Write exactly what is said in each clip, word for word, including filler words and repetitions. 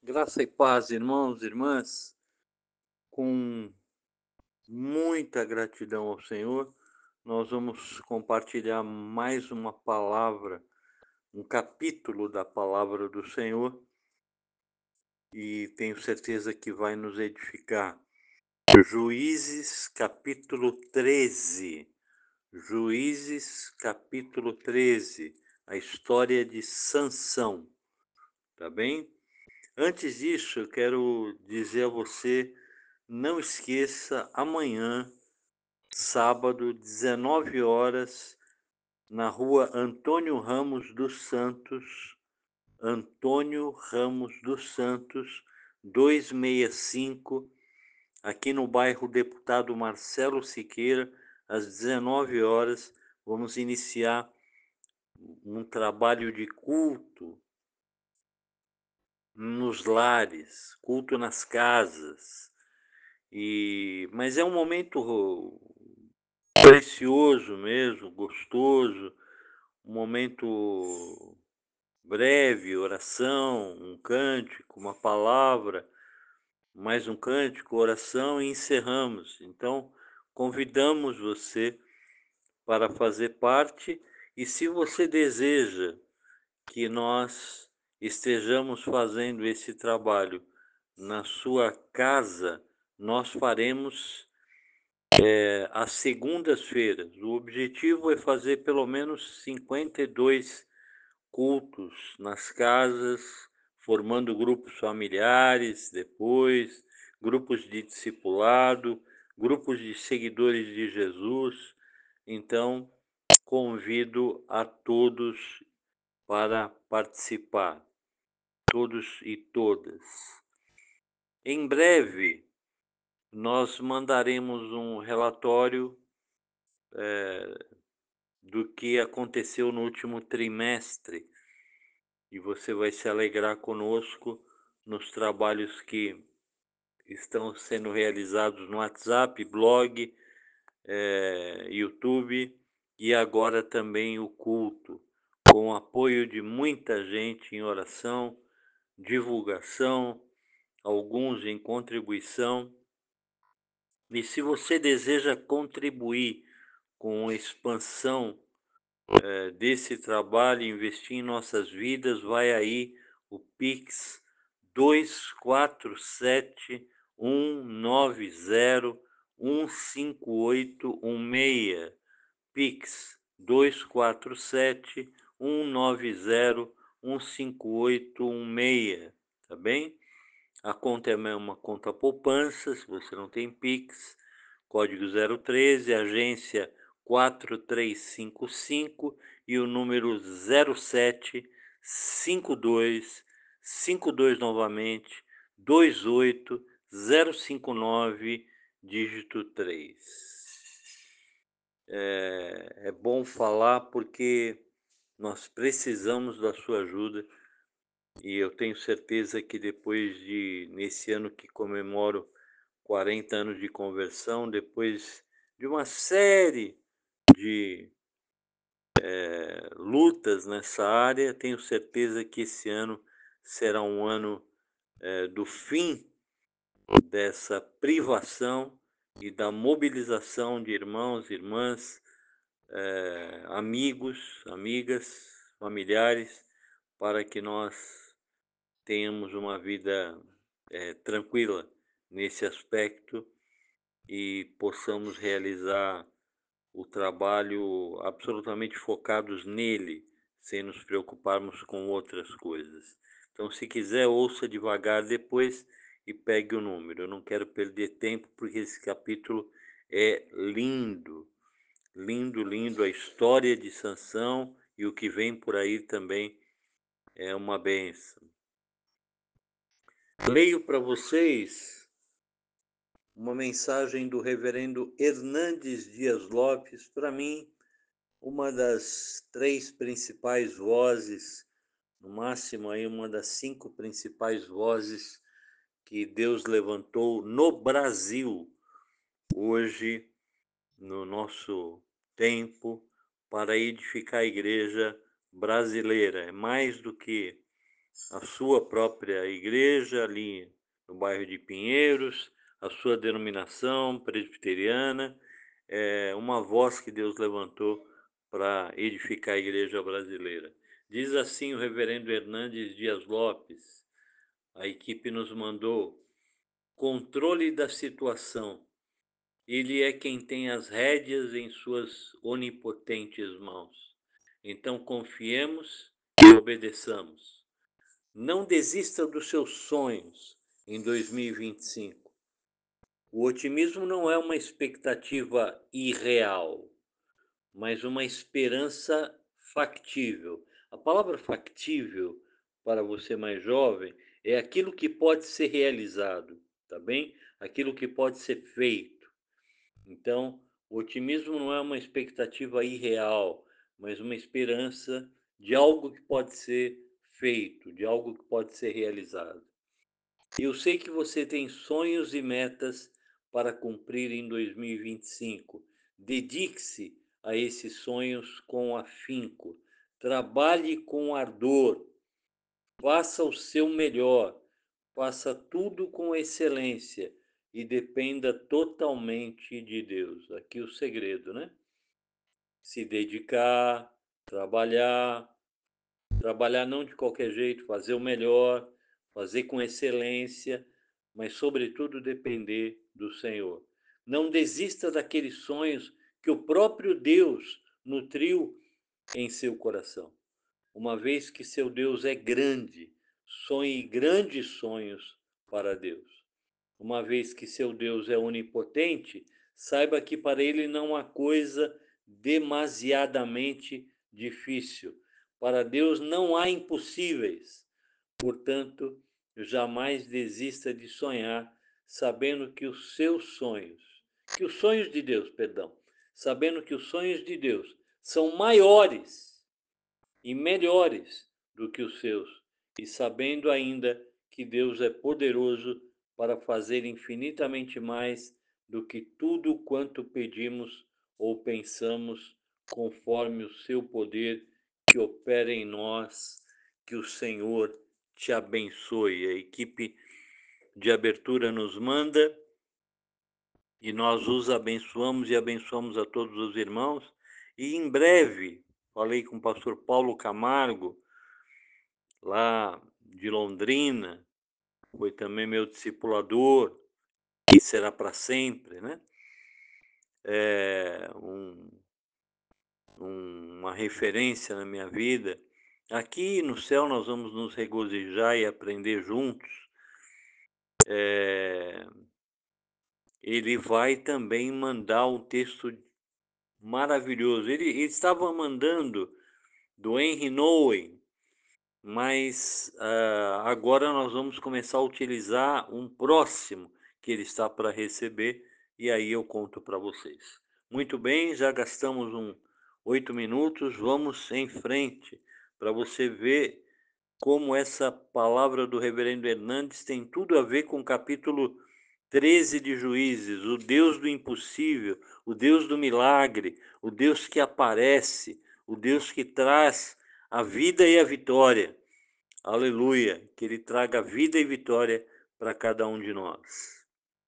Graça e paz, irmãos e irmãs, com muita gratidão ao Senhor, nós vamos compartilhar mais uma palavra, um capítulo da palavra do Senhor, e tenho certeza que vai nos edificar. Juízes capítulo treze. Juízes capítulo treze, a história de Sansão, tá bem? Antes disso, eu quero dizer a você, não esqueça, amanhã, sábado, dezenove horas, na rua Antônio Ramos dos Santos, Antônio Ramos dos Santos, duzentos e sessenta e cinco, aqui no bairro Deputado Marcelo Siqueira, às dezenove horas, vamos iniciar um trabalho de culto nos lares, culto nas casas. E mas é um momento precioso mesmo, gostoso, um momento breve, oração, um cântico, uma palavra, mais um cântico, oração e encerramos. Então, convidamos você para fazer parte, e se você deseja que nós estejamos fazendo esse trabalho na sua casa, nós faremos é, às segundas-feiras. O objetivo é fazer pelo menos cinquenta e dois cultos nas casas, formando grupos familiares depois, grupos de discipulado, grupos de seguidores de Jesus. Então, convido a todos para participar, todos e todas. Em breve, nós mandaremos um relatório é, do que aconteceu no último trimestre, e você vai se alegrar conosco nos trabalhos que estão sendo realizados no WhatsApp, blog, é, YouTube, e agora também o culto, com o apoio de muita gente em oração, divulgação, alguns em contribuição. E se você deseja contribuir com a expansão é, desse trabalho, investir em nossas vidas, vai aí o Pix dois quatro sete um nove zero um cinco oito um seis. Pix dois quatro sete um nove zero um cinco oito um seis, tá bem? A conta é uma conta poupança, se você não tem Pix, código zero treze, agência quatro três cinco cinco e o número zero sete cinco dois cinco dois novamente dois oito zero cinco nove dígito três. É, é bom falar porque nós precisamos da sua ajuda, e eu tenho certeza que depois de, nesse ano que comemoro quarenta anos de conversão, depois de uma série de é, lutas nessa área, tenho certeza que esse ano será um ano é, do fim dessa privação e da mobilização de irmãos, irmãs, é, amigos, amigas, familiares, para que nós tenhamos uma vida é, tranquila nesse aspecto e possamos realizar o trabalho absolutamente focados nele, sem nos preocuparmos com outras coisas. Então, se quiser, ouça devagar depois e pegue o número. Eu não quero perder tempo, porque esse capítulo é lindo, lindo, lindo. A história de Sansão e o que vem por aí também é uma bênção. Leio para vocês uma mensagem do reverendo Hernandes Dias Lopes, para mim, uma das três principais vozes, no máximo aí uma das cinco principais vozes que Deus levantou no Brasil, hoje, no nosso tempo, para edificar a igreja brasileira. É mais do que a sua própria igreja ali no bairro de Pinheiros, a sua denominação presbiteriana, é uma voz que Deus levantou para edificar a igreja brasileira. Diz assim o reverendo Hernandes Dias Lopes, a equipe nos mandou: controle da situação. Ele é quem tem as rédeas em suas onipotentes mãos. Então confiemos e obedeçamos. Não desista dos seus sonhos em dois mil e vinte e cinco. O otimismo não é uma expectativa irreal, mas uma esperança factível. A palavra factível, para você mais jovem, é aquilo que pode ser realizado, tá bem? Aquilo que pode ser feito. Então, o otimismo não é uma expectativa irreal, mas uma esperança de algo que pode ser feito, de algo que pode ser realizado. Eu sei que você tem sonhos e metas para cumprir em dois mil e vinte e cinco. Dedique-se a esses sonhos com afinco. Trabalhe com ardor. Faça o seu melhor. Faça tudo com excelência e dependa totalmente de Deus. Aqui o segredo, né? Se dedicar, trabalhar, trabalhar não de qualquer jeito, fazer o melhor, fazer com excelência, mas sobretudo depender do Senhor. Não desista daqueles sonhos que o próprio Deus nutriu em seu coração. Uma vez que seu Deus é grande, sonhe grandes sonhos para Deus. Uma vez que seu Deus é onipotente, saiba que para ele não há coisa demasiadamente difícil. Para Deus não há impossíveis. Portanto, jamais desista de sonhar, sabendo que os seus sonhos, que os sonhos de Deus, perdão, sabendo que os sonhos de Deus são maiores e melhores do que os seus, e sabendo ainda que Deus é poderoso para fazer infinitamente mais do que tudo quanto pedimos ou pensamos, conforme o seu poder que opera em nós. Que o Senhor te abençoe. A equipe de abertura nos manda e nós os abençoamos e abençoamos a todos os irmãos. E em breve, falei com o pastor Paulo Camargo, lá de Londrina, foi também meu discipulador, e será para sempre, né? É um, um, uma referência na minha vida. Aqui no céu nós vamos nos regozijar e aprender juntos. É, ele vai também mandar um texto maravilhoso. Ele, ele estava mandando do Henry Nouwen, mas uh, agora nós vamos começar a utilizar um próximo que ele está para receber, e aí eu conto para vocês. Muito bem, já gastamos um oito minutos, vamos em frente para você ver como essa palavra do reverendo Hernandes tem tudo a ver com o capítulo treze de Juízes, o Deus do impossível, o Deus do milagre, o Deus que aparece, o Deus que traz a vida e a vitória. Aleluia, que ele traga vida e vitória para cada um de nós.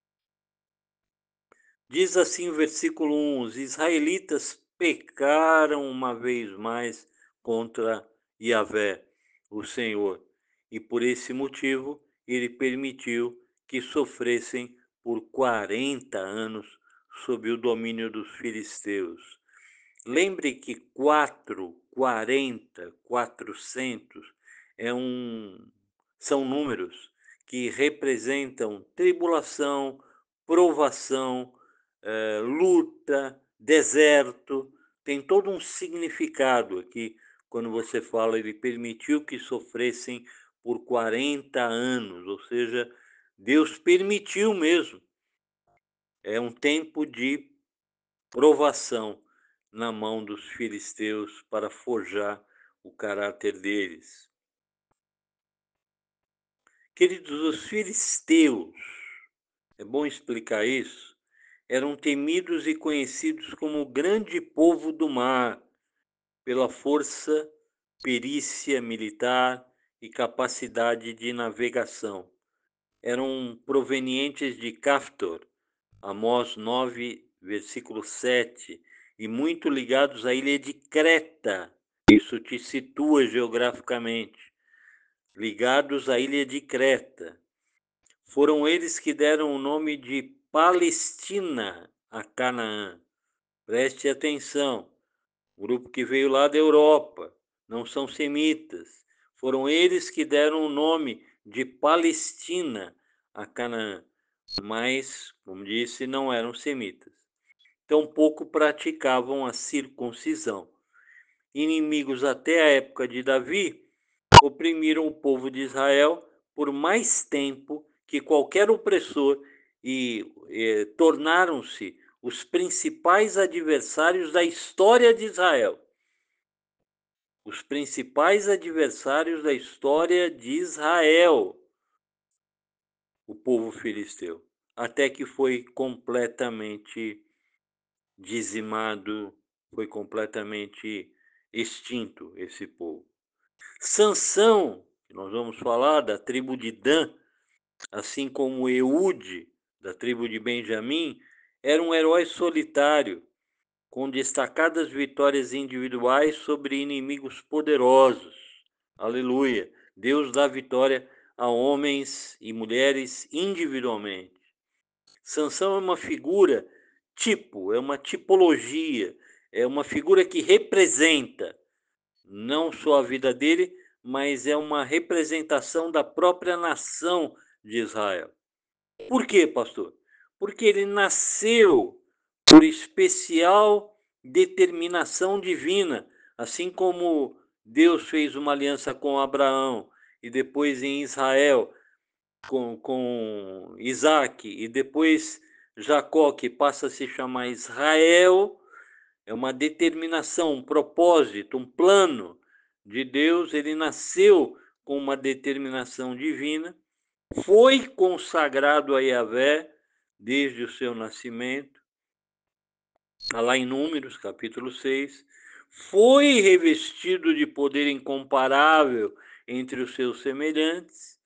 Diz assim o versículo um: os israelitas pecaram uma vez mais contra Yahvé, o Senhor, e por esse motivo ele permitiu que sofressem por quarenta anos sob o domínio dos filisteus. Lembre que quatro, quarenta, quatrocentos é um, são números que representam tribulação, provação, eh, luta, deserto. Tem todo um significado aqui quando você fala ele permitiu que sofressem por quarenta anos, ou seja, Deus permitiu mesmo. É um tempo de provação na mão dos filisteus para forjar o caráter deles. Queridos, os filisteus, é bom explicar isso, eram temidos e conhecidos como o grande povo do mar, pela força, perícia militar e capacidade de navegação. Eram provenientes de Caftor, Amós nove, versículo sete, e muito ligados à ilha de Creta. Isso te situa geograficamente. Ligados à ilha de Creta. Foram eles que deram o nome de Palestina a Canaã. Preste atenção. O grupo que veio lá da Europa, não são semitas. Foram eles que deram o nome de Palestina a Canaã, mas, como disse, não eram semitas. Tampouco praticavam a circuncisão. Inimigos até a época de Davi, oprimiram o povo de Israel por mais tempo que qualquer opressor e, e tornaram-se os principais adversários da história de Israel. Os principais adversários da história de Israel, o povo filisteu, até que foi completamente dizimado, foi completamente extinto esse povo. Sansão, que nós vamos falar da tribo de Dan, assim como Eude, da tribo de Benjamim, era um herói solitário, com destacadas vitórias individuais sobre inimigos poderosos. Aleluia! Deus dá vitória a homens e mulheres individualmente. Sansão é uma figura tipo, é uma tipologia, é uma figura que representa não só a vida dele, mas é uma representação da própria nação de Israel. Por quê, pastor? Porque ele nasceu por especial determinação divina, assim como Deus fez uma aliança com Abraão e depois em Israel com, com Isaac e depois Jacó, que passa a se chamar Israel. É uma determinação, um propósito, um plano de Deus. Ele nasceu com uma determinação divina, foi consagrado a Yahvé desde o seu nascimento, está lá em Números, capítulo seis, foi revestido de poder incomparável entre os seus semelhantes,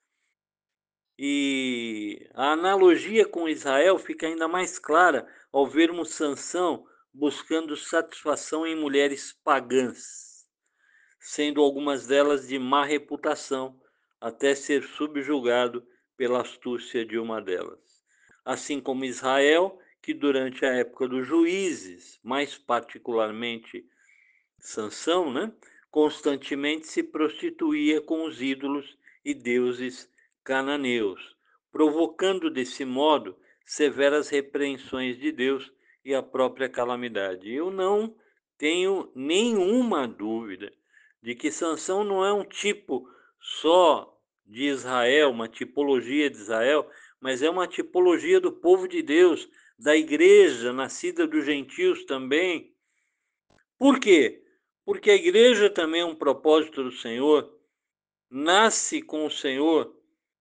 e a analogia com Israel fica ainda mais clara ao vermos Sansão buscando satisfação em mulheres pagãs, sendo algumas delas de má reputação, até ser subjugado pela astúcia de uma delas. Assim como Israel, que durante a época dos juízes, mais particularmente Sansão, né, constantemente se prostituía com os ídolos e deuses cananeus, provocando desse modo severas repreensões de Deus e a própria calamidade. Eu não tenho nenhuma dúvida de que Sansão não é um tipo só de Israel, uma tipologia de Israel, mas é uma tipologia do povo de Deus, da igreja nascida dos gentios também. Por quê? Porque a igreja também é um propósito do Senhor, nasce com o Senhor.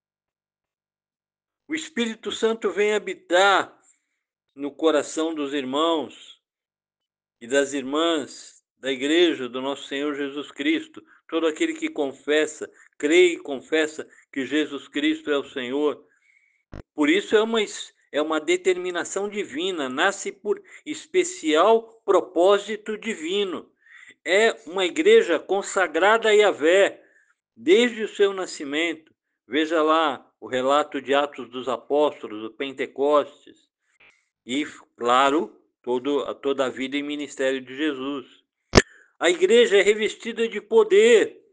O Espírito Santo vem habitar no coração dos irmãos e das irmãs da igreja do nosso Senhor Jesus Cristo. Todo aquele que confessa, crê e confessa que Jesus Cristo é o Senhor. Por isso é uma, é uma determinação divina, nasce por especial propósito divino. É uma igreja consagrada a Yahvé desde o seu nascimento. Veja lá o relato de Atos dos Apóstolos, o Pentecostes, e, claro, todo, toda a vida e ministério de Jesus. A igreja é revestida de poder,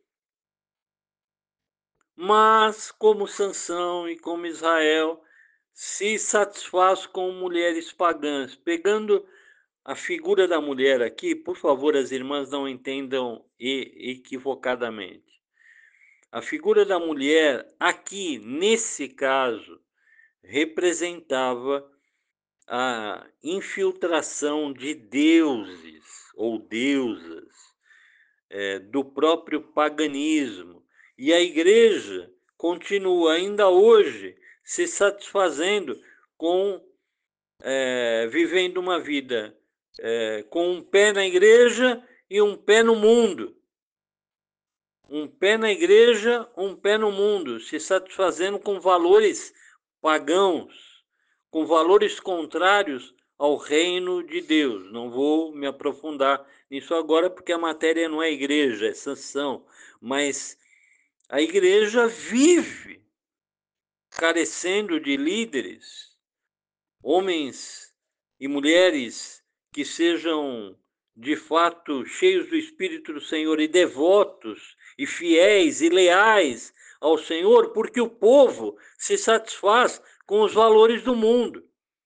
mas, como Sansão e como Israel, se satisfaz com mulheres pagãs. Pegando a figura da mulher aqui, por favor, as irmãs não entendam equivocadamente. A figura da mulher aqui, nesse caso, representava a infiltração de deuses ou deusas é, do próprio paganismo. E a igreja continua ainda hoje se satisfazendo com, é, vivendo uma vida é, com um pé na igreja e um pé no mundo. Um pé na igreja, um pé no mundo, se satisfazendo com valores pagãos, com valores contrários ao reino de Deus. Não vou me aprofundar nisso agora, porque a matéria não é igreja, é sanção. Mas a igreja vive carecendo de líderes, homens e mulheres que sejam de fato cheios do Espírito do Senhor e devotos e fiéis e leais ao Senhor, porque o povo se satisfaz com os valores do mundo,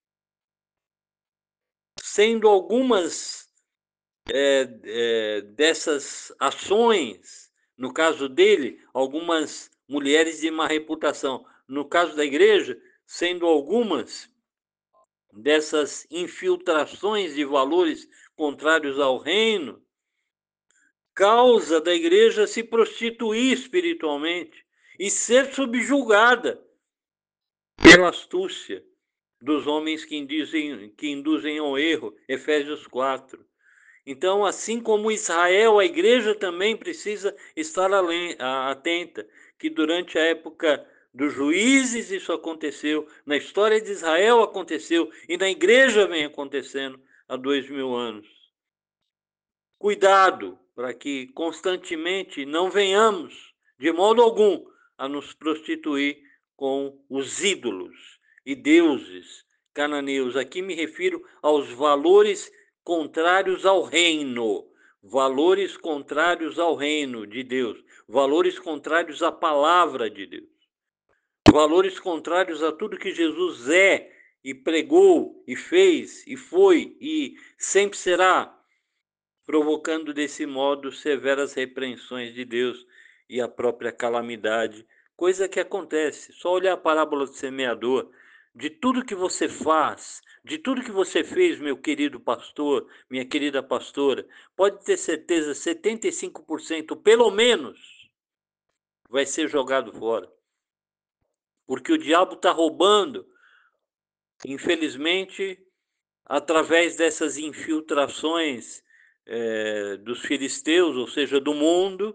sendo algumas é, é, dessas ações, no caso dele, algumas mulheres de má reputação, no caso da igreja, sendo algumas dessas infiltrações de valores contrários ao reino, causa da igreja se prostituir espiritualmente e ser subjugada pela astúcia dos homens que induzem, que induzem ao erro, Efésios quatro. Então, assim como Israel, a igreja também precisa estar atenta, que durante a época dos juízes isso aconteceu, na história de Israel aconteceu, e na igreja vem acontecendo há dois mil anos. Cuidado para que constantemente não venhamos, de modo algum, a nos prostituir com os ídolos e deuses cananeus. Aqui me refiro aos valores contrários ao reino, valores contrários ao reino de Deus, valores contrários à palavra de Deus, valores contrários a tudo que Jesus é e pregou e fez e foi e sempre será, provocando desse modo severas repreensões de Deus e a própria calamidade, coisa que acontece. Só olhar a parábola do semeador, de tudo que você faz, de tudo que você fez, meu querido pastor, minha querida pastora, pode ter certeza, setenta e cinco por cento, pelo menos, vai ser jogado fora. Porque o diabo está roubando, infelizmente, através dessas infiltrações é, dos filisteus, ou seja, do mundo.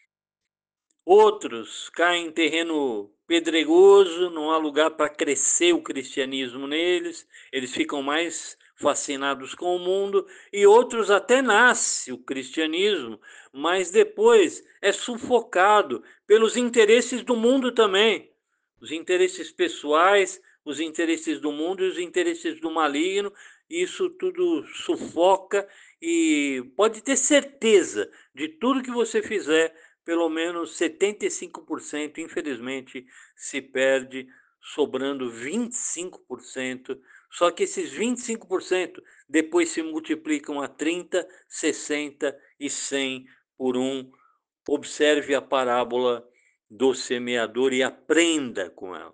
Outros caem em terreno pedregoso, não há lugar para crescer o cristianismo neles, eles ficam mais fascinados com o mundo, e outros até nasce o cristianismo, mas depois é sufocado pelos interesses do mundo também, os interesses pessoais, os interesses do mundo e os interesses do maligno. Isso tudo sufoca, e pode ter certeza de tudo que você fizer, pelo menos setenta e cinco por cento, infelizmente, se perde, sobrando vinte e cinco por cento. Só que esses vinte e cinco por cento depois se multiplicam a trinta, sessenta e cem por um. Observe a parábola do semeador e aprenda com ela.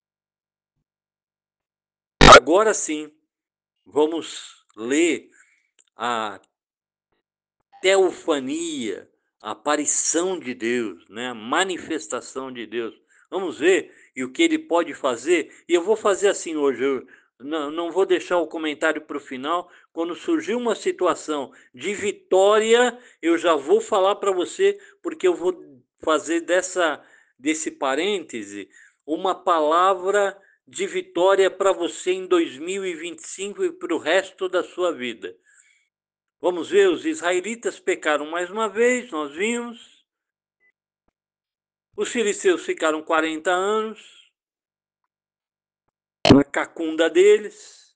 Agora sim, vamos ler a teofania, a aparição de Deus, né? A manifestação de Deus. Vamos ver e o que ele pode fazer. E eu vou fazer assim hoje. Eu não, não vou deixar o comentário para o final. Quando surgir uma situação de vitória, eu já vou falar para você, porque eu vou fazer dessa, desse parêntese uma palavra de vitória para você em dois mil e vinte e cinco e para o resto da sua vida. Vamos ver, os israelitas pecaram mais uma vez, nós vimos. Os filisteus ficaram quarenta anos na cacunda deles.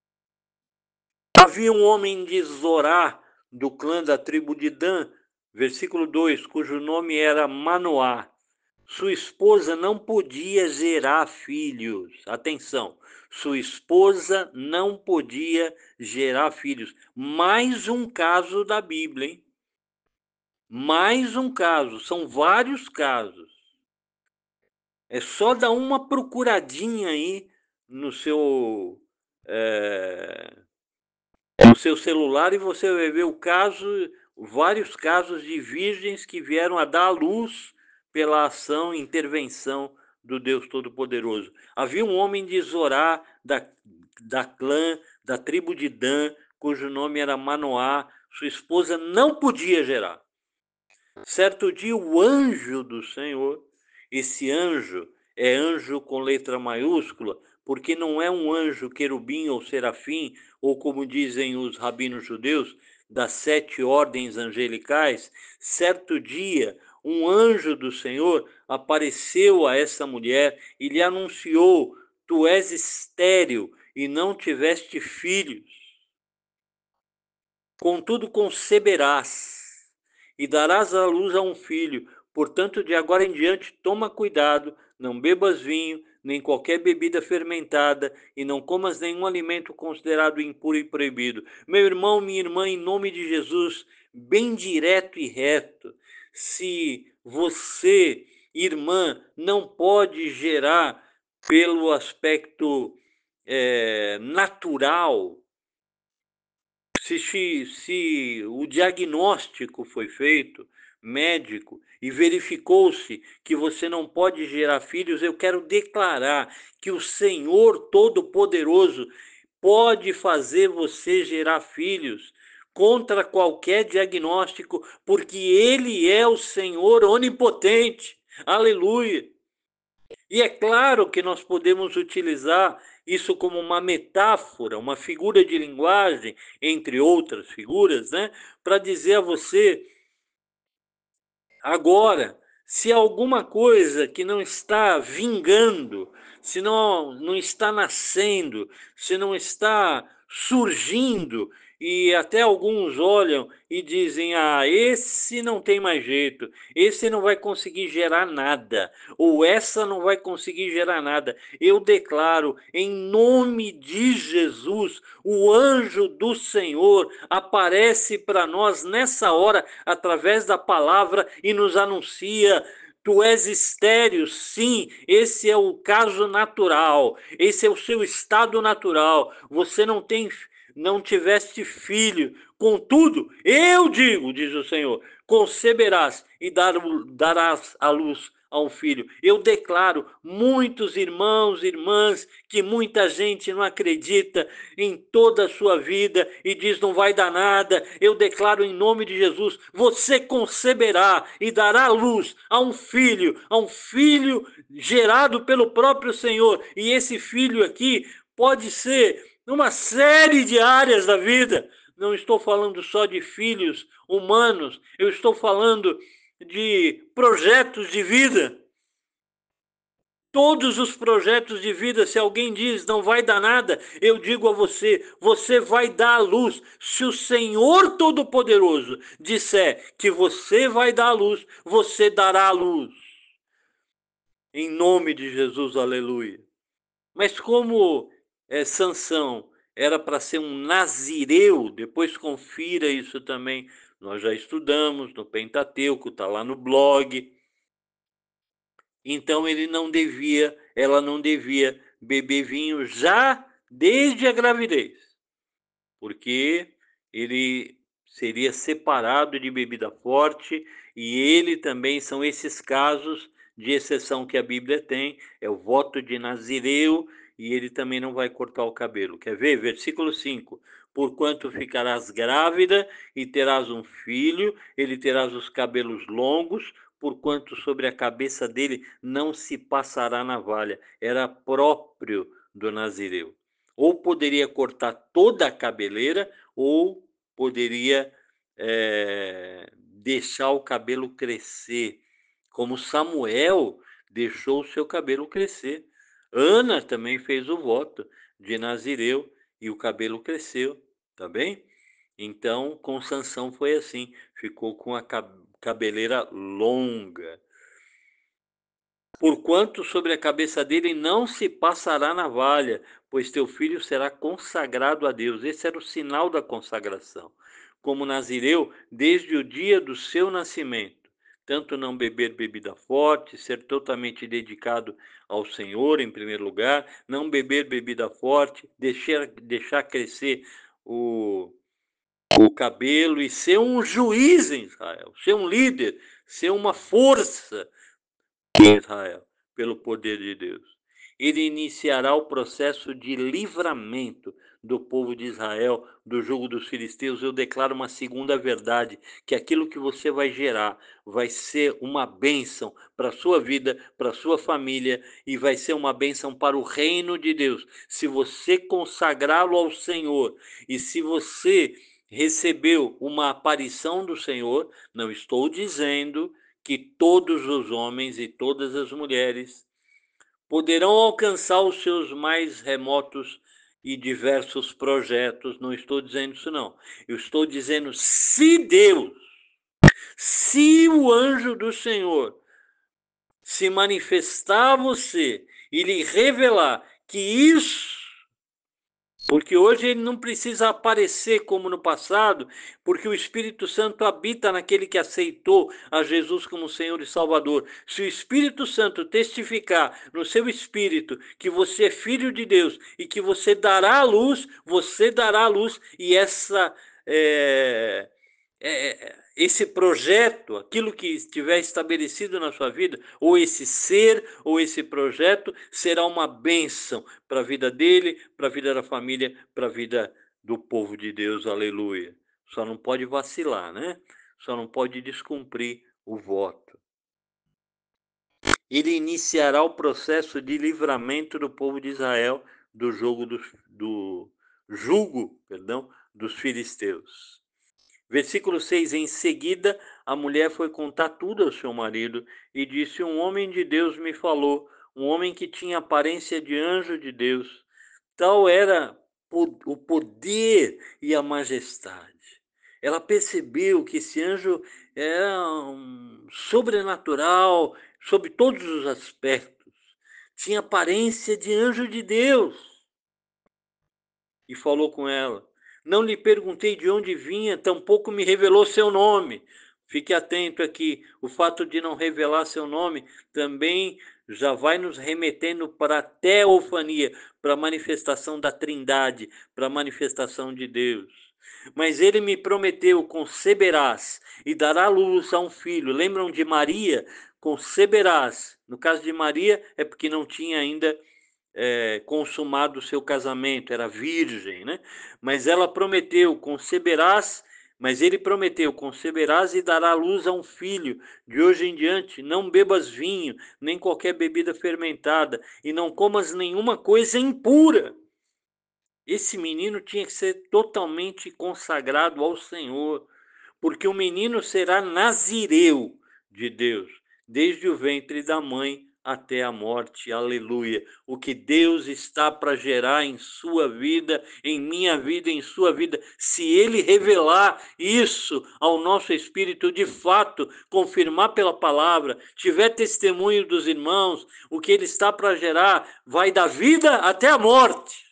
Havia um homem de Zorá, do clã da tribo de Dan, versículo dois, cujo nome era Manoá. Sua esposa não podia gerar filhos. Atenção, sua esposa não podia gerar filhos. Mais um caso da Bíblia, hein? Mais um caso, são vários casos. É só dar uma procuradinha aí no seu, é, no seu celular e você vai ver o caso, vários casos de virgens que vieram a dar à luz pela ação e intervenção do Deus Todo-Poderoso. Havia um homem de Zorá, da, da clã, da tribo de Dan, cujo nome era Manoá. Sua esposa não podia gerar. Certo dia, o anjo do Senhor, esse anjo é anjo com letra maiúscula, porque não é um anjo querubim ou serafim, ou como dizem os rabinos judeus, das sete ordens angelicais. Certo dia, um anjo do Senhor apareceu a essa mulher e lhe anunciou: tu és estéril e não tiveste filhos. Contudo, conceberás e darás à luz a um filho. Portanto, de agora em diante, toma cuidado, não bebas vinho, nem qualquer bebida fermentada, e não comas nenhum alimento considerado impuro e proibido. Meu irmão, minha irmã, em nome de Jesus, bem direto e reto, se você, irmã, não pode gerar pelo aspecto é, natural, se, se o diagnóstico foi feito, médico, e verificou-se que você não pode gerar filhos, eu quero declarar que o Senhor Todo-Poderoso pode fazer você gerar filhos contra qualquer diagnóstico, porque Ele é o Senhor onipotente. Aleluia! E é claro que nós podemos utilizar isso como uma metáfora, uma figura de linguagem, entre outras figuras, né, para dizer a você: agora, se alguma coisa que não está vingando, se não, não está nascendo, se não está surgindo, e até alguns olham e dizem: ah, esse não tem mais jeito, esse não vai conseguir gerar nada, ou essa não vai conseguir gerar nada. Eu declaro, em nome de Jesus, o anjo do Senhor aparece para nós nessa hora, através da palavra, e nos anuncia: tu és estéril, sim, esse é o caso natural, esse é o seu estado natural, você não tem, não tiveste filho, contudo, eu digo, diz o Senhor, conceberás e dar, darás à luz a um filho. Eu declaro, muitos irmãos, irmãs, que muita gente não acredita em toda a sua vida e diz: não vai dar nada. Eu declaro em nome de Jesus: você conceberá e dará luz a um filho, a um filho gerado pelo próprio Senhor. E esse filho aqui pode ser numa série de áreas da vida. Não estou falando só de filhos humanos, eu estou falando de projetos de vida. Todos os projetos de vida, se alguém diz não vai dar nada, eu digo a você, você vai dar a luz. Se o Senhor Todo-Poderoso disser que você vai dar a luz, você dará a luz. Em nome de Jesus, aleluia. Mas como é, Sansão era para ser um nazireu, depois confira isso também, nós já estudamos no Pentateuco, está lá no blog. Então ele não devia, ela não devia beber vinho já desde a gravidez, porque ele seria separado de bebida forte, e ele também, são esses casos de exceção que a Bíblia tem, é o voto de Nazireu, e ele também não vai cortar o cabelo. Quer ver? Versículo cinco. Porquanto ficarás grávida e terás um filho, ele terás os cabelos longos, porquanto sobre a cabeça dele não se passará navalha. Era próprio do Nazireu. Ou poderia cortar toda a cabeleira, ou poderia é, deixar o cabelo crescer, como Samuel deixou o seu cabelo crescer. Ana também fez o voto de Nazireu e o cabelo cresceu, tá bem? Então, com Sansão foi assim, ficou com a cabeleira longa. Porquanto sobre a cabeça dele não se passará navalha, pois teu filho será consagrado a Deus. Esse era o sinal da consagração. Como nazireu, desde o dia do seu nascimento. Tanto não beber bebida forte, ser totalmente dedicado ao Senhor em primeiro lugar, não beber bebida forte, deixar, deixar crescer o, o cabelo e ser um juiz em Israel, ser um líder, ser uma força em Israel, pelo poder de Deus. Ele iniciará o processo de livramento do povo de Israel do jugo dos filisteus. Eu declaro uma segunda verdade, que aquilo que você vai gerar vai ser uma bênção para a sua vida, para a sua família, e vai ser uma bênção para o reino de Deus. Se você consagrá-lo ao Senhor, e se você recebeu uma aparição do Senhor, não estou dizendo que todos os homens e todas as mulheres poderão alcançar os seus mais remotos e diversos projetos. Não estou dizendo isso, não. Eu estou dizendo, se Deus, se o anjo do Senhor se manifestar a você e lhe revelar que isso, porque hoje ele não precisa aparecer como no passado, porque o Espírito Santo habita naquele que aceitou a Jesus como Senhor e Salvador. Se o Espírito Santo testificar no seu espírito que você é filho de Deus e que você dará a luz, você dará a luz, e essa é, é, esse projeto, aquilo que estiver estabelecido na sua vida, ou esse ser, ou esse projeto, será uma bênção para a vida dele, para a vida da família, para a vida do povo de Deus, aleluia. Só não pode vacilar, né? Só não pode descumprir o voto. Ele iniciará o processo de livramento do povo de Israel do jogo do, do jugo, perdão, dos filisteus. Versículo seis, em seguida, a mulher foi contar tudo ao seu marido e disse, um homem de Deus me falou, um homem que tinha aparência de anjo de Deus. Tal era o poder e a majestade. Ela percebeu que esse anjo era um sobrenatural, sob todos os aspectos. Tinha aparência de anjo de Deus. E falou com ela. Não lhe perguntei de onde vinha, tampouco me revelou seu nome. Fique atento aqui, o fato de não revelar seu nome também já vai nos remetendo para a teofania, para a manifestação da Trindade, para a manifestação de Deus. Mas ele me prometeu, conceberás e dará luz a um filho. Lembram de Maria? Conceberás. No caso de Maria, é porque não tinha ainda É, consumado o seu casamento, era virgem, né? Mas ela prometeu, conceberás, mas ele prometeu, conceberás e dará luz a um filho. De hoje em diante, não bebas vinho, nem qualquer bebida fermentada, e não comas nenhuma coisa impura. Esse menino tinha que ser totalmente consagrado ao Senhor, porque o menino será nazireu de Deus, desde o ventre da mãe até a morte. Aleluia. O que Deus está para gerar em sua vida, em minha vida, em sua vida, se ele revelar isso ao nosso espírito de fato, confirmar pela palavra, tiver testemunho dos irmãos, o que ele está para gerar vai da vida até a morte.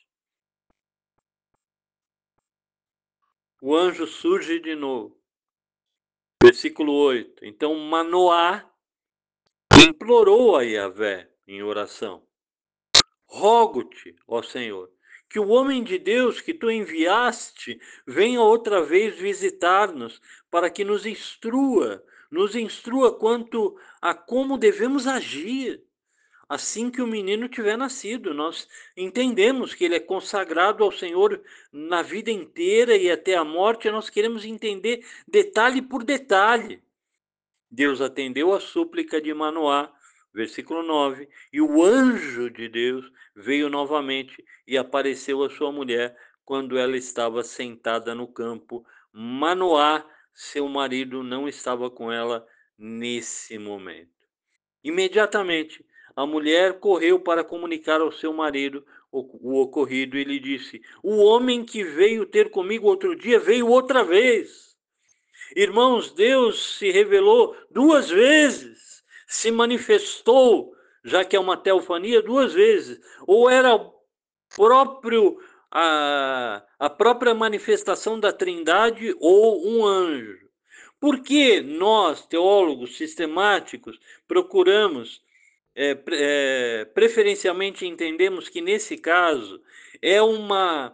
O anjo surge de novo. Versículo oito. Então Manoá implorou a Yahvé em oração. Rogo-te, ó Senhor, que o homem de Deus que tu enviaste venha outra vez visitar-nos, para que nos instrua, nos instrua quanto a como devemos agir. Assim que o menino tiver nascido, nós entendemos que ele é consagrado ao Senhor na vida inteira e até a morte, nós queremos entender detalhe por detalhe. Deus atendeu a súplica de Manoá, versículo nove, e o anjo de Deus veio novamente e apareceu à sua mulher quando ela estava sentada no campo. Manoá, seu marido, não estava com ela nesse momento. Imediatamente, a mulher correu para comunicar ao seu marido o ocorrido e lhe disse: o homem que veio ter comigo outro dia veio outra vez. Irmãos, Deus se revelou duas vezes, se manifestou, já que é uma teofania, duas vezes. Ou era o próprio a, a própria manifestação da Trindade ou um anjo. Por que nós, teólogos sistemáticos, procuramos, é, é, preferencialmente entendemos que nesse caso é uma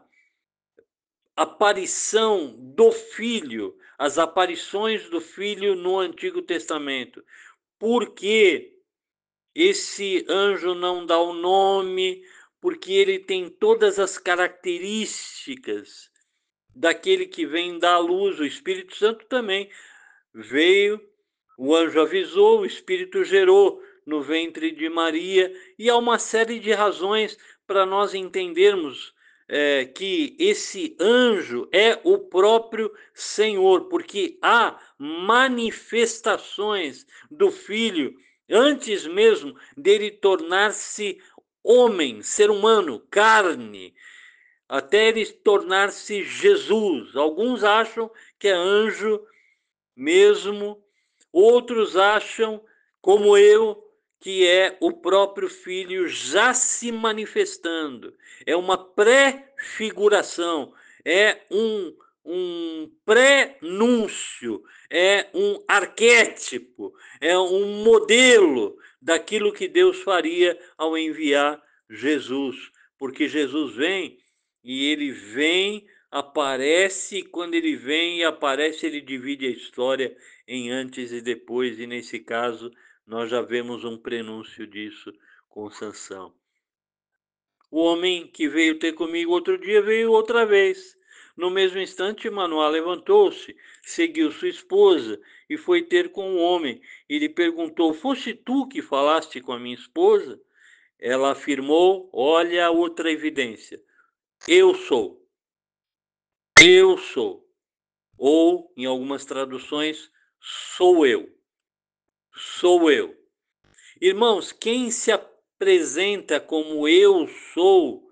aparição do Filho, as aparições do Filho no Antigo Testamento? Porque Esse anjo não dá o nome, porque ele tem todas as características daquele que vem dar a luz. O Espírito Santo também veio, o anjo avisou, o Espírito gerou no ventre de Maria, e há uma série de razões para nós entendermos é, que esse anjo é o próprio Senhor, porque há manifestações do Filho antes mesmo dele tornar-se homem, ser humano, carne, até ele tornar-se Jesus. Alguns acham que é anjo mesmo, outros acham, como eu, que é o próprio Filho já se manifestando. É uma pré-figuração, é um, um pré-núncio, é um arquétipo, é um modelo daquilo que Deus faria ao enviar Jesus. Porque Jesus vem e ele vem, aparece, e quando ele vem e aparece, ele divide a história em antes e depois, e nesse caso nós já vemos um prenúncio disso com Sansão. O homem que veio ter comigo outro dia veio outra vez. No mesmo instante, Manoá levantou-se, seguiu sua esposa e foi ter com o homem. E lhe perguntou: foste tu que falaste com a minha esposa? Ela afirmou: olha outra evidência. Eu sou. Eu sou. Ou, em algumas traduções, sou eu. Sou eu. Irmãos, quem se apresenta como eu sou,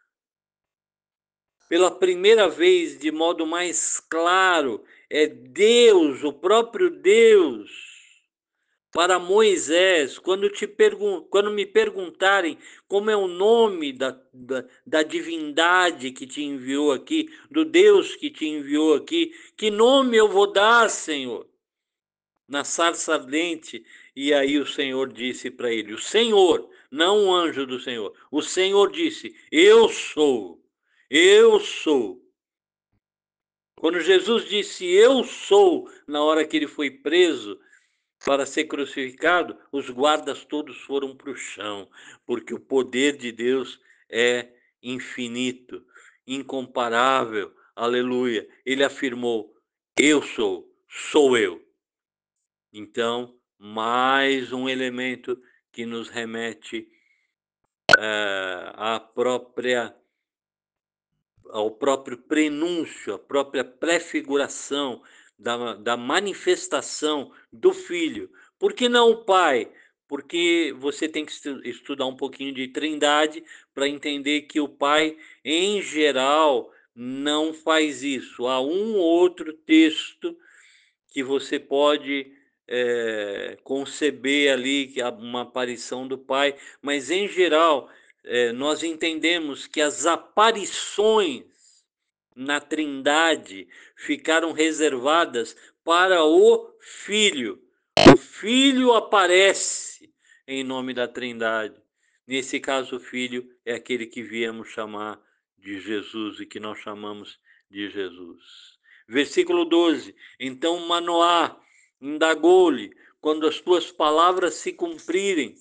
pela primeira vez, de modo mais claro, é Deus, o próprio Deus. Para Moisés, quando, te pergun quando me perguntarem como é o nome da, da, da divindade que te enviou aqui, do Deus que te enviou aqui, que nome eu vou dar, Senhor? Na sarça ardente, e aí o Senhor disse para ele, o Senhor, não o anjo do Senhor, o Senhor disse, eu sou, eu sou. Quando Jesus disse, eu sou, na hora que ele foi preso para ser crucificado, os guardas todos foram para o chão, porque o poder de Deus é infinito, incomparável, aleluia. Ele afirmou, eu sou, sou eu. Então, mais um elemento que nos remete uh, à própria, ao próprio prenúncio, à própria prefiguração da, da manifestação do Filho. Por que não o Pai? Porque você tem que estudar um pouquinho de Trindade para entender que o Pai, em geral, não faz isso. Há um ou outro texto que você pode é, conceber ali uma aparição do Pai, mas em geral é, nós entendemos que as aparições na Trindade ficaram reservadas para o Filho. O Filho aparece em nome da Trindade. Nesse caso, o Filho é aquele que viemos chamar de Jesus e que nós chamamos de Jesus. Versículo doze. Então Manoá indagou-lhe, quando as tuas palavras se cumprirem,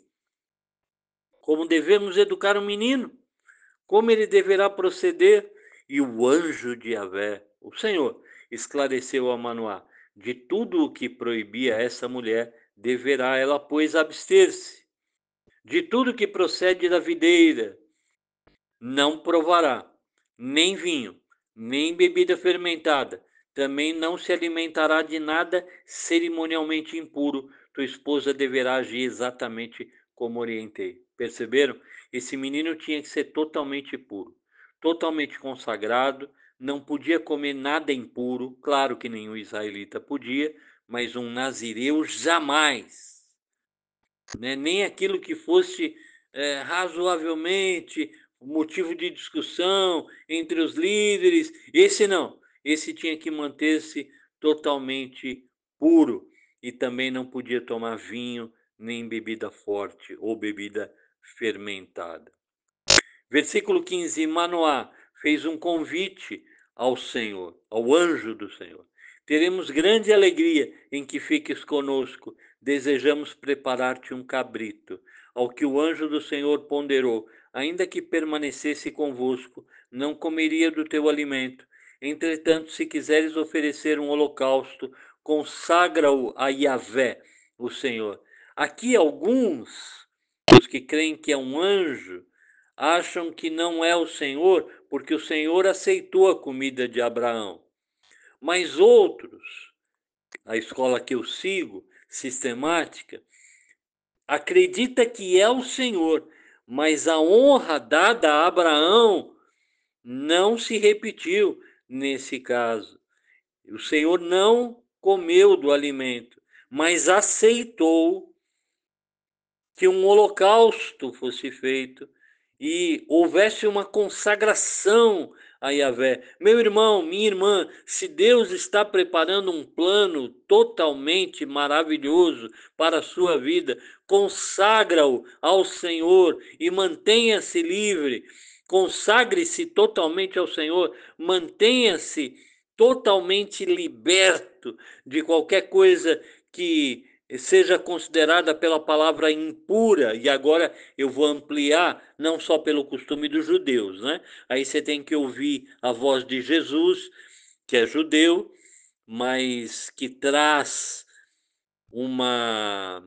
como devemos educar um menino, como ele deverá proceder? E o anjo de Yahvé, o Senhor, esclareceu a Manoá, de tudo o que proibia essa mulher, deverá ela, pois, abster-se. De tudo que procede da videira, não provará, nem vinho, nem bebida fermentada. Também não se alimentará de nada cerimonialmente impuro. Tua esposa deverá agir exatamente como orientei. Perceberam? Esse menino tinha que ser totalmente puro, totalmente consagrado, não podia comer nada impuro. Claro que nenhum israelita podia, mas um nazireu jamais. Né? Nem aquilo que fosse é, razoavelmente motivo de discussão entre os líderes. Esse não. Esse tinha que manter-se totalmente puro e também não podia tomar vinho nem bebida forte ou bebida fermentada. Versículo quinze. Manoá fez um convite ao Senhor, ao anjo do Senhor. Teremos grande alegria em que fiques conosco. Desejamos preparar-te um cabrito. ao que o anjo do Senhor ponderou: ainda que permanecesse convosco, não comeria do teu alimento. Entretanto, se quiseres oferecer um holocausto, consagra-o a Yahvé, o Senhor. Aqui alguns, os que creem que é um anjo, acham que não é o Senhor, porque o Senhor aceitou a comida de Abraão. Mas outros, a escola que eu sigo, sistemática, acredita que é o Senhor, mas a honra dada a Abraão não se repetiu nesse caso. O Senhor não comeu do alimento, mas aceitou que um holocausto fosse feito e houvesse uma consagração a Yahvé. Meu irmão, minha irmã, se Deus está preparando um plano totalmente maravilhoso para a sua vida, consagra-o ao Senhor e mantenha-se livre. Consagre-se totalmente ao Senhor, mantenha-se totalmente liberto de qualquer coisa que seja considerada pela palavra impura, e agora eu vou ampliar, não só pelo costume dos judeus, né? Aí você tem que ouvir a voz de Jesus, que é judeu, mas que traz uma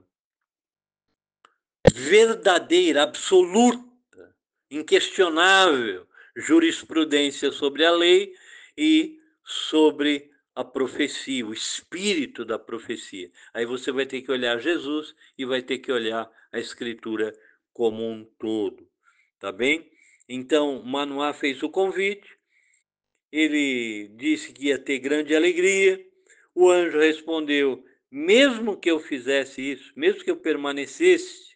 verdadeira, absoluta, inquestionável jurisprudência sobre a lei e sobre a profecia, o espírito da profecia. Aí você vai ter que olhar Jesus e vai ter que olhar a Escritura como um todo, tá bem? Então, Manoá fez o convite, ele disse que ia ter grande alegria, o anjo respondeu: mesmo que eu fizesse isso, mesmo que eu permanecesse,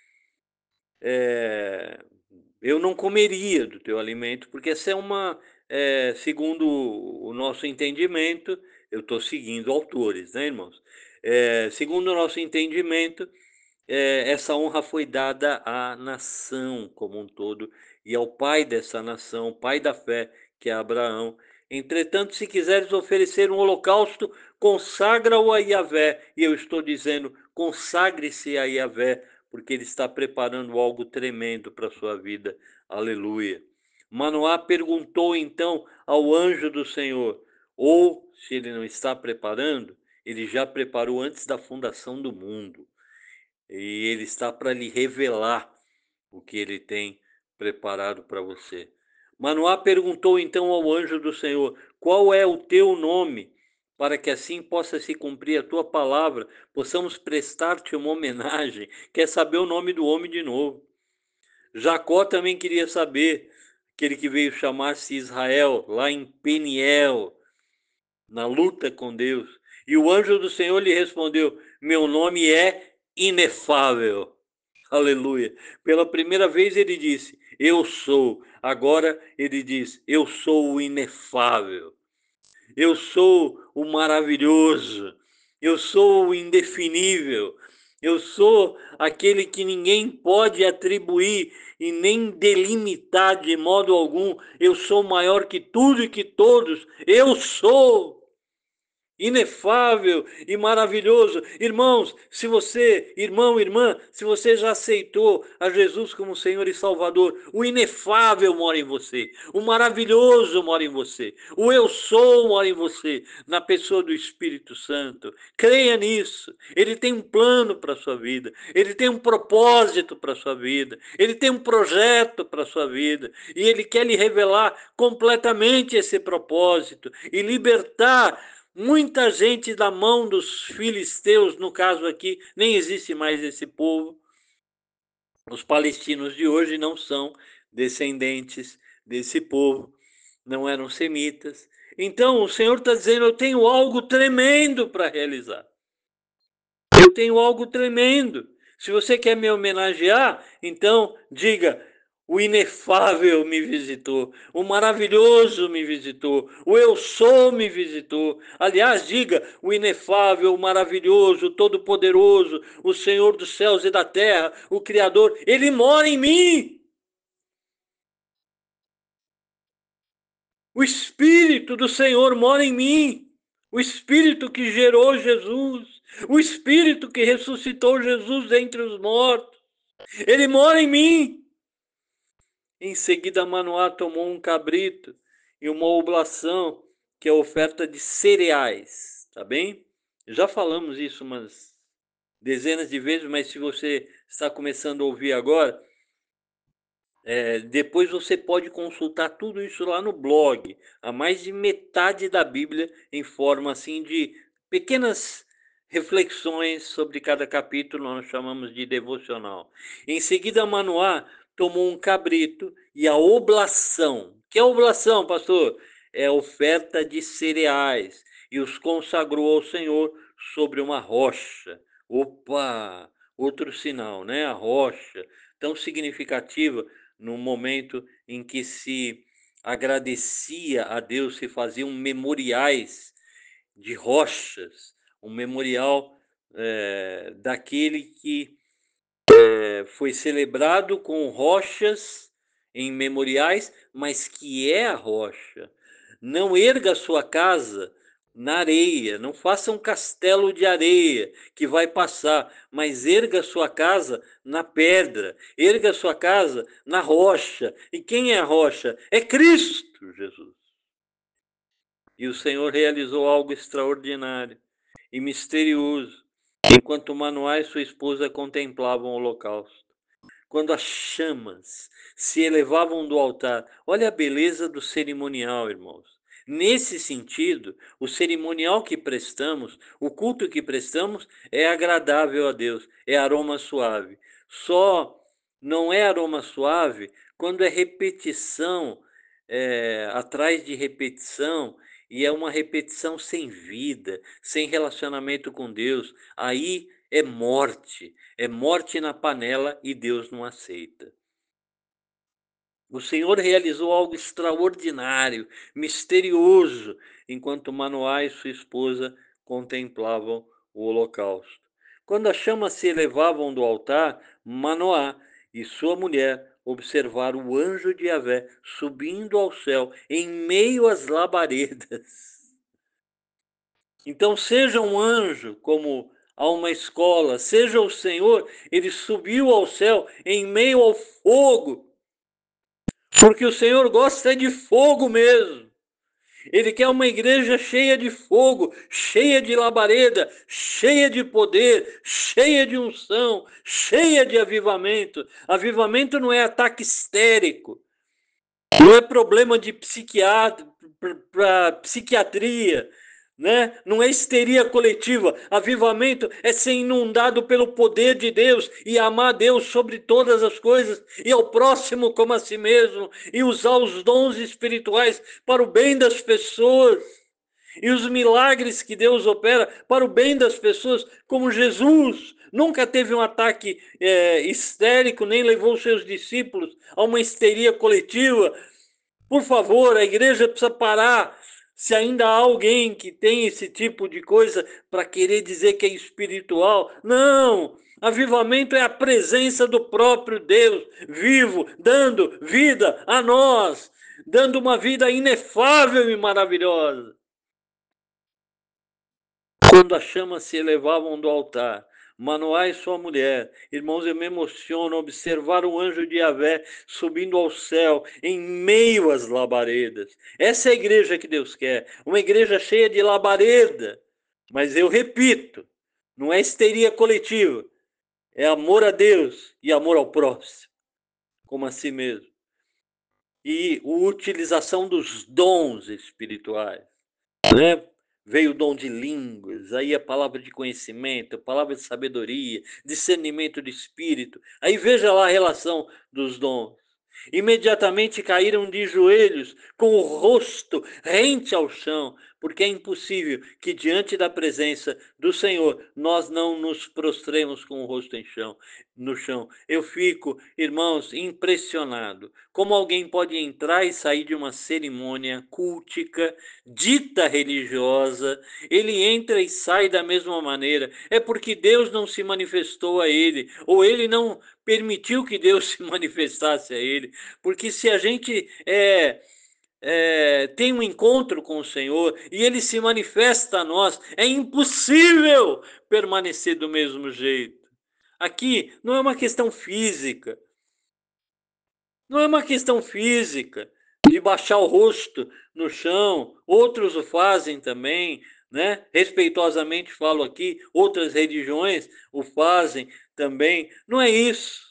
é, eu não comeria do teu alimento, porque essa é uma, é, segundo o nosso entendimento, eu estou seguindo autores, né, irmãos? É, segundo o nosso entendimento, é, essa honra foi dada à nação como um todo e ao pai dessa nação, pai da fé, que é Abraão. Entretanto, se quiseres oferecer um holocausto, consagra-o a Yahvé. E eu estou dizendo, consagre-se a Yahvé, porque ele está preparando algo tremendo para a sua vida. Aleluia. Manoá perguntou então ao anjo do Senhor, ou se ele não está preparando, ele já preparou antes da fundação do mundo. E ele está para lhe revelar o que ele tem preparado para você. Manoá perguntou então ao anjo do Senhor: qual é o teu nome? Para que assim possa se cumprir a tua palavra, possamos prestar-te uma homenagem. Quer saber o nome do homem de novo. Jacó também queria saber, aquele que veio chamar-se Israel, lá em Peniel, na luta com Deus. E o anjo do Senhor lhe respondeu: meu nome é inefável. Aleluia. Pela primeira vez ele disse: eu sou. Agora ele diz: eu sou o inefável. Eu sou o maravilhoso. Eu sou o indefinível. Eu sou aquele que ninguém pode atribuir e nem delimitar de modo algum. Eu sou maior que tudo e que todos. Eu sou inefável e maravilhoso. Irmãos, se você, irmão, irmã, se você já aceitou a Jesus como Senhor e Salvador, o inefável mora em você, o maravilhoso mora em você, o eu sou mora em você, na pessoa do Espírito Santo. Creia nisso. Ele tem um plano para a sua vida, ele tem um propósito para a sua vida, ele tem um projeto para a sua vida, e ele quer lhe revelar completamente esse propósito e libertar muita gente da mão dos filisteus. No caso aqui, nem existe mais esse povo. Os palestinos de hoje não são descendentes desse povo, não eram semitas. Então o Senhor está dizendo: eu tenho algo tremendo para realizar. Eu tenho algo tremendo. Se você quer me homenagear, então diga: o inefável me visitou, o maravilhoso me visitou, o eu sou me visitou. Aliás, diga: o inefável, o maravilhoso, o todo-poderoso, o Senhor dos céus e da terra, o Criador, ele mora em mim. O Espírito do Senhor mora em mim. O Espírito que gerou Jesus, o Espírito que ressuscitou Jesus entre os mortos. Ele mora em mim. Em seguida, Manoá tomou um cabrito e uma oblação, que é a oferta de cereais, tá bem? Já falamos isso umas dezenas de vezes, mas se você está começando a ouvir agora, é, depois você pode consultar tudo isso lá no blog. Há mais de metade da Bíblia em forma assim de pequenas reflexões sobre cada capítulo, nós chamamos de devocional. Em seguida, Manoá tomou um cabrito e a oblação. Que é a oblação, pastor? É a oferta de cereais. E os consagrou ao Senhor sobre uma rocha. Opa! Outro sinal, né? A rocha, tão significativa no momento em que se agradecia a Deus, se faziam memoriais de rochas, um memorial é, daquele que é, foi celebrado com rochas em memoriais, mas que é a rocha. Não erga a sua casa na areia, não faça um castelo de areia que vai passar, mas erga a sua casa na pedra, erga a sua casa na rocha. E quem é a rocha? É Cristo Jesus. E o Senhor realizou algo extraordinário e misterioso, enquanto Manoá e sua esposa contemplavam o holocausto. Quando as chamas se elevavam do altar. Olha a beleza do cerimonial, irmãos. Nesse sentido, o cerimonial que prestamos, o culto que prestamos, é agradável a Deus, é aroma suave. Só não é aroma suave quando é repetição, é, atrás de repetição, e é uma repetição sem vida, sem relacionamento com Deus. Aí é morte, é morte na panela e Deus não aceita. O Senhor realizou algo extraordinário, misterioso, enquanto Manoá e sua esposa contemplavam o holocausto. Quando as chamas se elevavam do altar, Manoá e sua mulher observaram o anjo de Yahvé subindo ao céu em meio às labaredas. Então, seja um anjo, como a uma escola, seja o Senhor, ele subiu ao céu em meio ao fogo, porque o Senhor gosta de fogo mesmo. Ele quer uma igreja cheia de fogo, cheia de labareda, cheia de poder, cheia de unção, cheia de avivamento. Avivamento não é ataque histérico, não é problema de psiquiatra, para psiquiatria, né? Não é histeria coletiva. Avivamento é ser inundado pelo poder de Deus e amar a Deus sobre todas as coisas e ao próximo como a si mesmo e usar os dons espirituais para o bem das pessoas e os milagres que Deus opera para o bem das pessoas, como Jesus nunca teve um ataque é, histérico, nem levou seus discípulos a uma histeria coletiva. Por favor, a igreja precisa parar. Se ainda há alguém que tem esse tipo de coisa para querer dizer que é espiritual, não. Avivamento é a presença do próprio Deus vivo, dando vida a nós, dando uma vida inefável e maravilhosa. Quando as chamas se elevavam do altar, Manoá e sua mulher, irmãos, eu me emociono observar o anjo de Yahvé subindo ao céu em meio às labaredas. Essa é a igreja que Deus quer, uma igreja cheia de labareda. Mas eu repito, não é histeria coletiva, é amor a Deus e amor ao próximo, como a si mesmo. E a utilização dos dons espirituais, né? Veio o dom de línguas, aí a palavra de conhecimento, a palavra de sabedoria, discernimento de espírito. Aí veja lá a relação dos dons. Imediatamente caíram de joelhos, com o rosto rente ao chão, porque é impossível que diante da presença do Senhor nós não nos prostremos com o rosto em chão, no chão. Eu fico, irmãos, impressionado. Como alguém pode entrar e sair de uma cerimônia cultica, dita religiosa, ele entra e sai da mesma maneira. É porque Deus não se manifestou a ele, ou ele não permitiu que Deus se manifestasse a ele. Porque se a gente é, é, tem um encontro com o Senhor e ele se manifesta a nós, é impossível permanecer do mesmo jeito. Aqui não é uma questão física, não é uma questão física de baixar o rosto no chão, outros o fazem também, né? Respeitosamente falo aqui, outras religiões o fazem também, não é isso.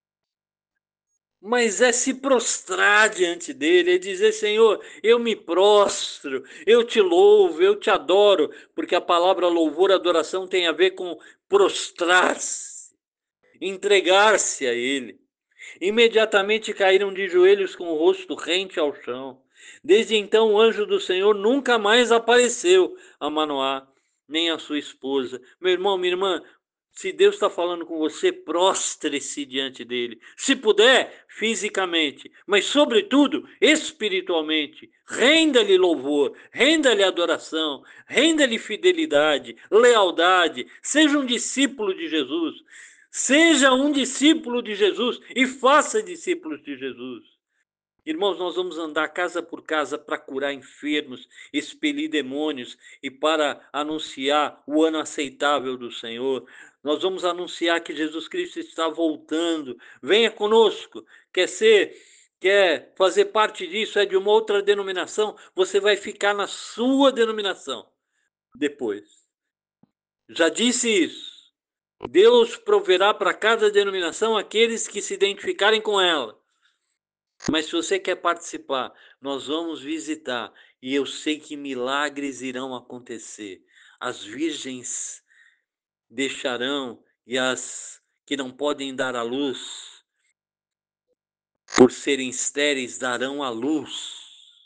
Mas é se prostrar diante dele, é dizer, Senhor, eu me prostro, eu te louvo, eu te adoro, porque a palavra louvor, adoração tem a ver com prostrar-se, entregar-se a ele. Imediatamente caíram de joelhos com o rosto rente ao chão. Desde então o anjo do Senhor nunca mais apareceu a Manoá, nem a sua esposa. Meu irmão, minha irmã, se Deus está falando com você, prostre-se diante dele. Se puder, fisicamente, mas sobretudo espiritualmente. Renda-lhe louvor, renda-lhe adoração, renda-lhe fidelidade, lealdade. Seja um discípulo de Jesus. Seja um discípulo de Jesus e faça discípulos de Jesus. Irmãos, nós vamos andar casa por casa para curar enfermos, expelir demônios e para anunciar o ano aceitável do Senhor. Nós vamos anunciar que Jesus Cristo está voltando. Venha conosco. Quer ser, quer fazer parte disso, é de uma outra denominação, você vai ficar na sua denominação depois. Já disse isso. Deus proverá para cada denominação aqueles que se identificarem com ela. Mas se você quer participar, nós vamos visitar e eu sei que milagres irão acontecer. As virgens deixarão e as que não podem dar à luz, por serem estéreis, darão à luz.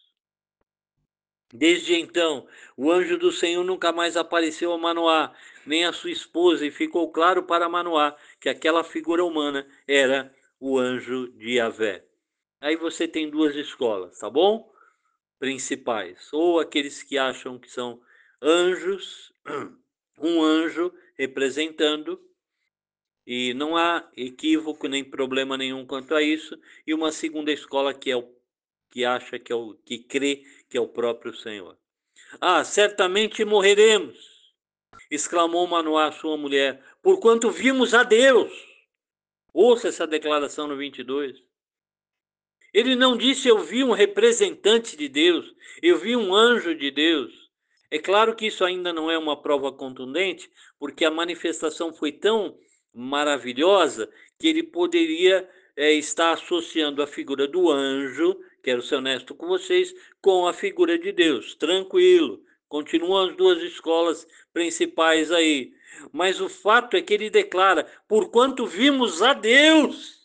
Desde então, o anjo do Senhor nunca mais apareceu a Manoá, nem a sua esposa, e ficou claro para Manoá que aquela figura humana era o anjo de Yahvé. Aí você tem duas escolas, tá bom? Principais. Ou aqueles que acham que são anjos, um anjo representando, e não há equívoco nem problema nenhum quanto a isso, e uma segunda escola que é o que acha que é o que crê que é o próprio Senhor. Ah, certamente morreremos, exclamou Manoá, sua mulher, porquanto vimos a Deus. Ouça essa declaração no vinte e dois. Ele não disse eu vi um representante de Deus, eu vi um anjo de Deus. É claro que isso ainda não é uma prova contundente, porque a manifestação foi tão maravilhosa que ele poderia é, estar associando a figura do anjo, quero ser honesto com vocês, com a figura de Deus. Tranquilo, continuam as duas escolas principais aí. Mas o fato é que ele declara, porquanto vimos a Deus.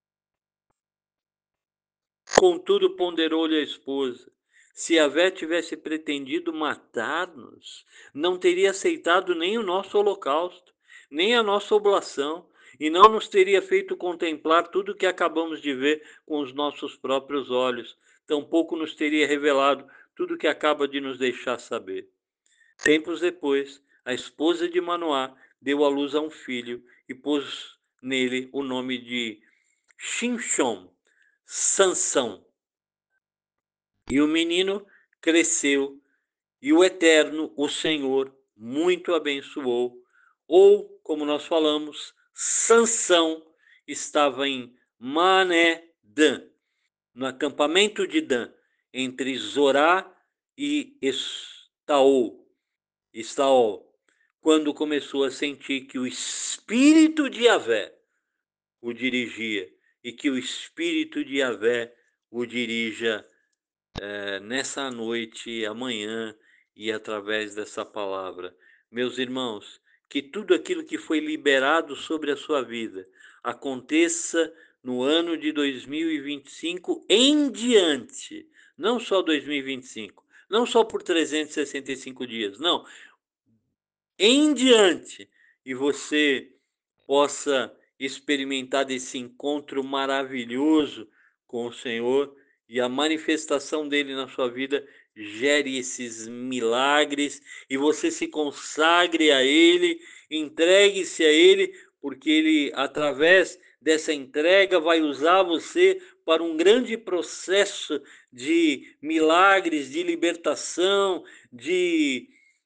Contudo, ponderou-lhe a esposa, se Yahvé tivesse pretendido matar-nos, não teria aceitado nem o nosso holocausto, nem a nossa oblação, e não nos teria feito contemplar tudo o que acabamos de ver com os nossos próprios olhos, tampouco nos teria revelado tudo o que acaba de nos deixar saber. Tempos depois, a esposa de Manoá deu à luz a um filho e pôs nele o nome de Shimshon, Sansão. E o menino cresceu, e o Eterno, o Senhor, muito abençoou. Ou, como nós falamos, Sansão estava em Mané Dan, no acampamento de Dan, entre Zorá e Estaol, Estaol, quando começou a sentir que o Espírito de Yahvé o dirigia, e que o Espírito de Yahvé o dirija é, nessa noite, amanhã, e através dessa palavra. Meus irmãos, que tudo aquilo que foi liberado sobre a sua vida aconteça no ano de dois mil e vinte e cinco em diante, não só dois mil e vinte e cinco, não só por trezentos e sessenta e cinco dias, não, em diante, e você possa experimentar desse encontro maravilhoso com o Senhor e a manifestação dele na sua vida gere esses milagres e você se consagre a ele, entregue-se a ele, porque ele, através dessa entrega, vai usar você para um grande processo de milagres, de libertação, de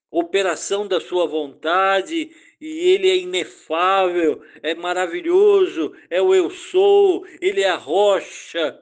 operação da sua vontade, e ele é inefável, é maravilhoso, é o eu sou, ele é a rocha,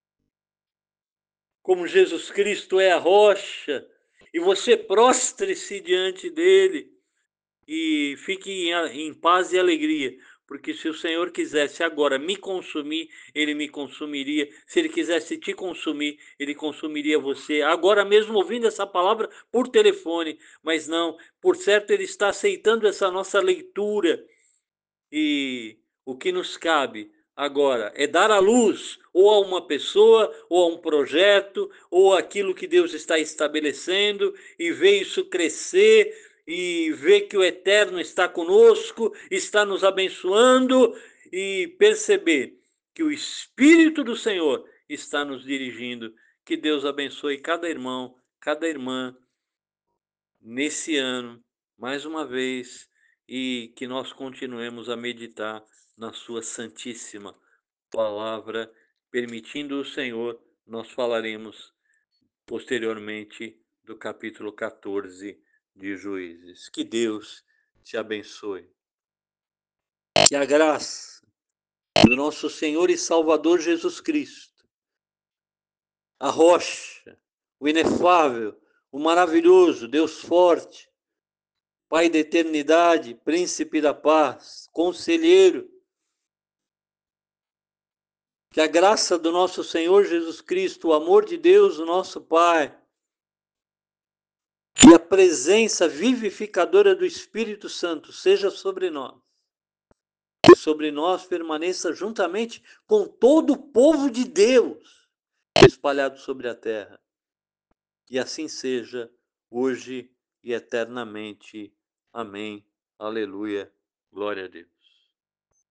como Jesus Cristo é a rocha, e você prostre-se diante dele e fique em, em paz e alegria, porque se o Senhor quisesse agora me consumir, ele me consumiria. Se ele quisesse te consumir, ele consumiria você. Agora mesmo ouvindo essa palavra por telefone, mas não, por certo ele está aceitando essa nossa leitura. E o que nos cabe agora é dar a luz ou a uma pessoa, ou a um projeto, ou aquilo que Deus está estabelecendo, e ver isso crescer, e ver que o Eterno está conosco, está nos abençoando, e perceber que o Espírito do Senhor está nos dirigindo. Que Deus abençoe cada irmão, cada irmã, nesse ano, mais uma vez, e que nós continuemos a meditar na sua santíssima palavra. Permitindo o Senhor, nós falaremos posteriormente do capítulo quatorze de Juízes. Que Deus te abençoe. Que a graça do nosso Senhor e Salvador Jesus Cristo, a rocha, o inefável, o maravilhoso, Deus forte, Pai da eternidade, príncipe da paz, conselheiro, que a graça do nosso Senhor Jesus Cristo, o amor de Deus, o nosso Pai, e a presença vivificadora do Espírito Santo seja sobre nós. E sobre nós permaneça juntamente com todo o povo de Deus espalhado sobre a terra. E assim seja, hoje e eternamente. Amém. Aleluia. Glória a Deus.